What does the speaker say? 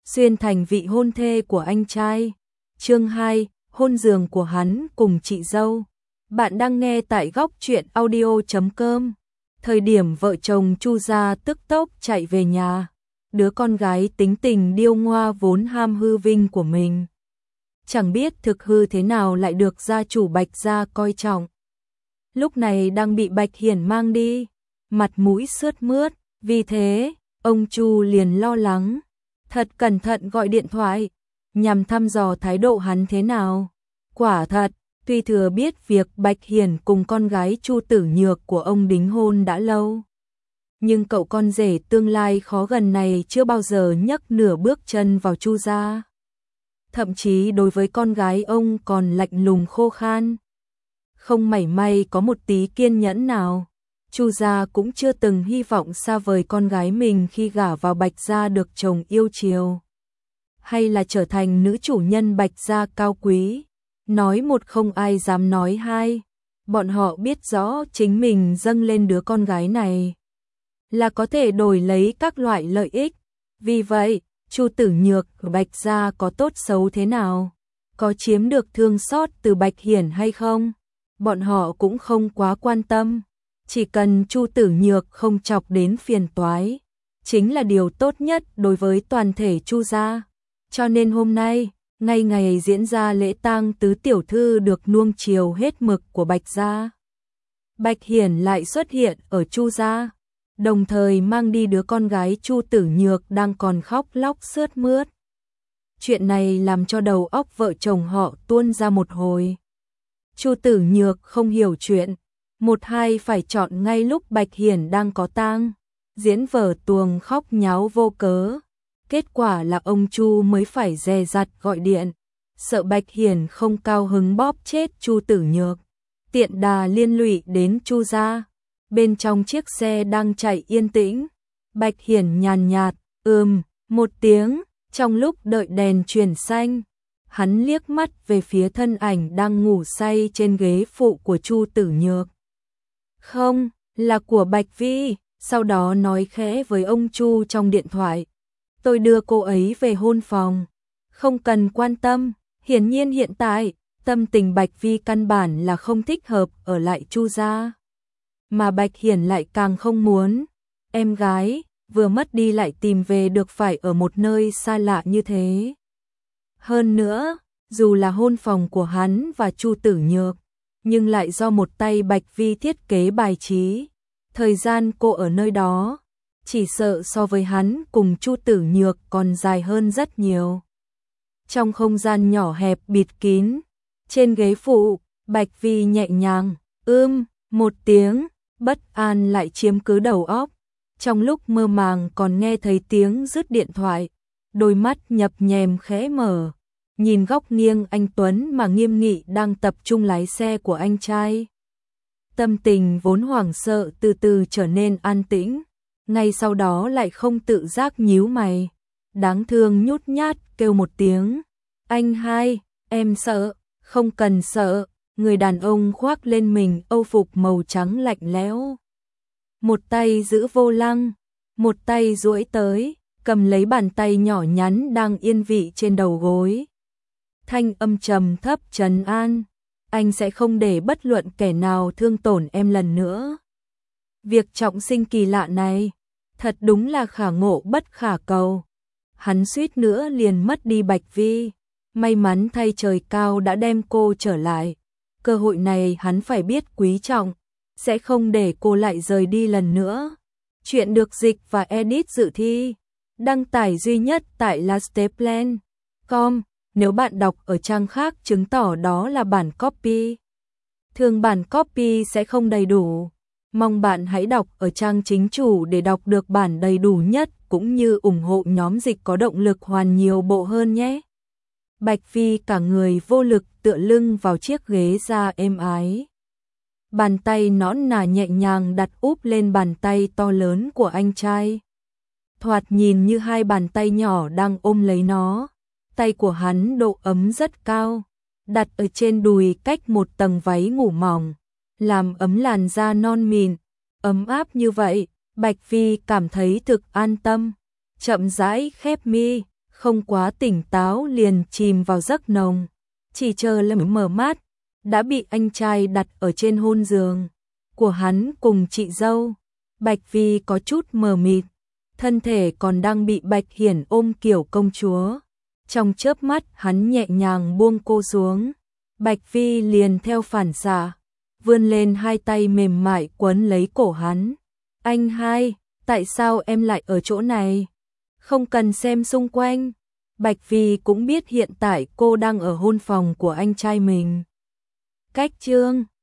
xuyên thành vị hôn thê của anh trai. Chương 2, hôn giường của hắn cùng chị dâu. Bạn đang nghe tại góc truyện audio.com. Thời điểm vợ chồng Chu gia tức tốc chạy về nhà, đứa con gái tính tình điêu ngoa vốn ham hư vinh của mình, chẳng biết thực hư thế nào lại được gia chủ Bạch gia coi trọng. Lúc này đang bị Bạch Hiển mang đi, mặt mũi sướt mướt, vì thế, ông Chu liền lo lắng, thật cẩn thận gọi điện thoại, nhằm thăm dò thái độ hắn thế nào. Quả thật, tuy thừa biết việc Bạch Hiển cùng con gái Chu Tử Nhược của ông đính hôn đã lâu, nhưng cậu con rể tương lai khó gần này chưa bao giờ nhấc nửa bước chân vào Chu gia. Thậm chí đối với con gái ông còn lạnh lùng khô khan, không mảy may có một tí kiên nhẫn nào. Chu gia cũng chưa từng hy vọng xa vời con gái mình khi gả vào Bạch gia được chồng yêu chiều, hay là trở thành nữ chủ nhân Bạch gia cao quý. Nói một không ai dám nói hai, bọn họ biết rõ chính mình dâng lên đứa con gái này là có thể đổi lấy các loại lợi ích. Vì vậy, Chu Tử Nhược của Bạch gia có tốt xấu thế nào, có chiếm được thương xót từ Bạch Hiển hay không, bọn họ cũng không quá quan tâm. Chỉ cần Chu Tử Nhược không chọc đến phiền toái, chính là điều tốt nhất đối với toàn thể Chu gia. Cho nên hôm nay, ngay ngày diễn ra lễ tang tứ tiểu thư được nuông chiều hết mực của Bạch gia, Bạch Hiển lại xuất hiện ở Chu gia, đồng thời mang đi đứa con gái Chu Tử Nhược đang còn khóc lóc sướt mướt. Chuyện này làm cho đầu óc vợ chồng họ tuôn ra một hồi. Chu Tử Nhược không hiểu chuyện, một hai phải chọn ngay lúc Bạch Hiển đang có tang, diễn vở tuồng khóc nháo vô cớ. Kết quả là ông Chu mới phải dè dặt gọi điện, sợ Bạch Hiển không cao hứng bóp chết Chu Tử Nhược, tiện đà liên lụy đến Chu gia. Bên trong chiếc xe đang chạy yên tĩnh, Bạch Hiển nhàn nhạt, một tiếng, trong lúc đợi đèn chuyển xanh, hắn liếc mắt về phía thân ảnh đang ngủ say trên ghế phụ của Chu Tử Nhược. Không, là của Bạch Vi, sau đó nói khẽ với ông Chu trong điện thoại. Tôi đưa cô ấy về hôn phòng, không cần quan tâm. Hiển nhiên hiện tại, tâm tình Bạch Vi căn bản là không thích hợp ở lại Chu gia, mà Bạch Hiển lại càng không muốn. Em gái, vừa mất đi lại tìm về được phải ở một nơi xa lạ như thế. Hơn nữa, dù là hôn phòng của hắn và Chu Tử Nhược, nhưng lại do một tay Bạch Vi thiết kế bài trí. Thời gian cô ở nơi đó, chỉ sợ so với hắn cùng Chu Tử Nhược còn dài hơn rất nhiều. Trong không gian nhỏ hẹp bịt kín, trên ghế phụ, Bạch Vi nhẹ nhàng, một tiếng, bất an lại chiếm cứ đầu óc. Trong lúc mơ màng còn nghe thấy tiếng rứt điện thoại, đôi mắt nhập nhèm khẽ mở, nhìn góc nghiêng anh Tuấn mà nghiêm nghị đang tập trung lái xe của anh trai. Tâm tình vốn hoảng sợ từ từ trở nên an tĩnh, ngay sau đó lại không tự giác nhíu mày, đáng thương nhút nhát kêu một tiếng. Anh hai, em sợ. Không cần sợ. Người đàn ông khoác lên mình âu phục màu trắng lạnh lẽo, một tay giữ vô lăng, một tay duỗi tới, cầm lấy bàn tay nhỏ nhắn đang yên vị trên đầu gối. Thanh âm trầm thấp trấn an, anh sẽ không để bất luận kẻ nào thương tổn em lần nữa. Việc trọng sinh kỳ lạ này, thật đúng là khả ngộ bất khả cầu. Hắn suýt nữa liền mất đi Bạch Vi, may mắn thay trời cao đã đem cô trở lại. Cơ hội này hắn phải biết quý trọng, sẽ không để cô lại rời đi lần nữa. Chuyện được dịch và edit dự thi, đăng tải duy nhất tại lasteplan.com. Nếu bạn đọc ở trang khác chứng tỏ đó là bản copy. Thường bản copy sẽ không đầy đủ. Mong bạn hãy đọc ở trang chính chủ để đọc được bản đầy đủ nhất, cũng như ủng hộ nhóm dịch có động lực hoàn nhiều bộ hơn nhé. Bạch Vi cả người vô lực tựa lưng vào chiếc ghế da êm ái. Bàn tay nõn nà nhẹ nhàng đặt úp lên bàn tay to lớn của anh trai. Thoạt nhìn như hai bàn tay nhỏ đang ôm lấy nó. Tay của hắn độ ấm rất cao, đặt ở trên đùi cách một tầng váy ngủ mỏng, làm ấm làn da non mịn, ấm áp như vậy. Bạch Vi cảm thấy thực an tâm, chậm rãi khép mi, không quá tỉnh táo liền chìm vào giấc nồng. Chỉ chờ lầm mở mắt, đã bị anh trai đặt ở trên hôn giường của hắn cùng chị dâu. Bạch Vi có chút mờ mịt, thân thể còn đang bị Bạch Hiển ôm kiểu công chúa. Trong chớp mắt hắn nhẹ nhàng buông cô xuống, Bạch Vi liền theo phản xạ, vươn lên hai tay mềm mại quấn lấy cổ hắn. Anh hai, tại sao em lại ở chỗ này? Không cần xem xung quanh. Bạch Vi cũng biết hiện tại cô đang ở hôn phòng của anh trai mình. Cách chương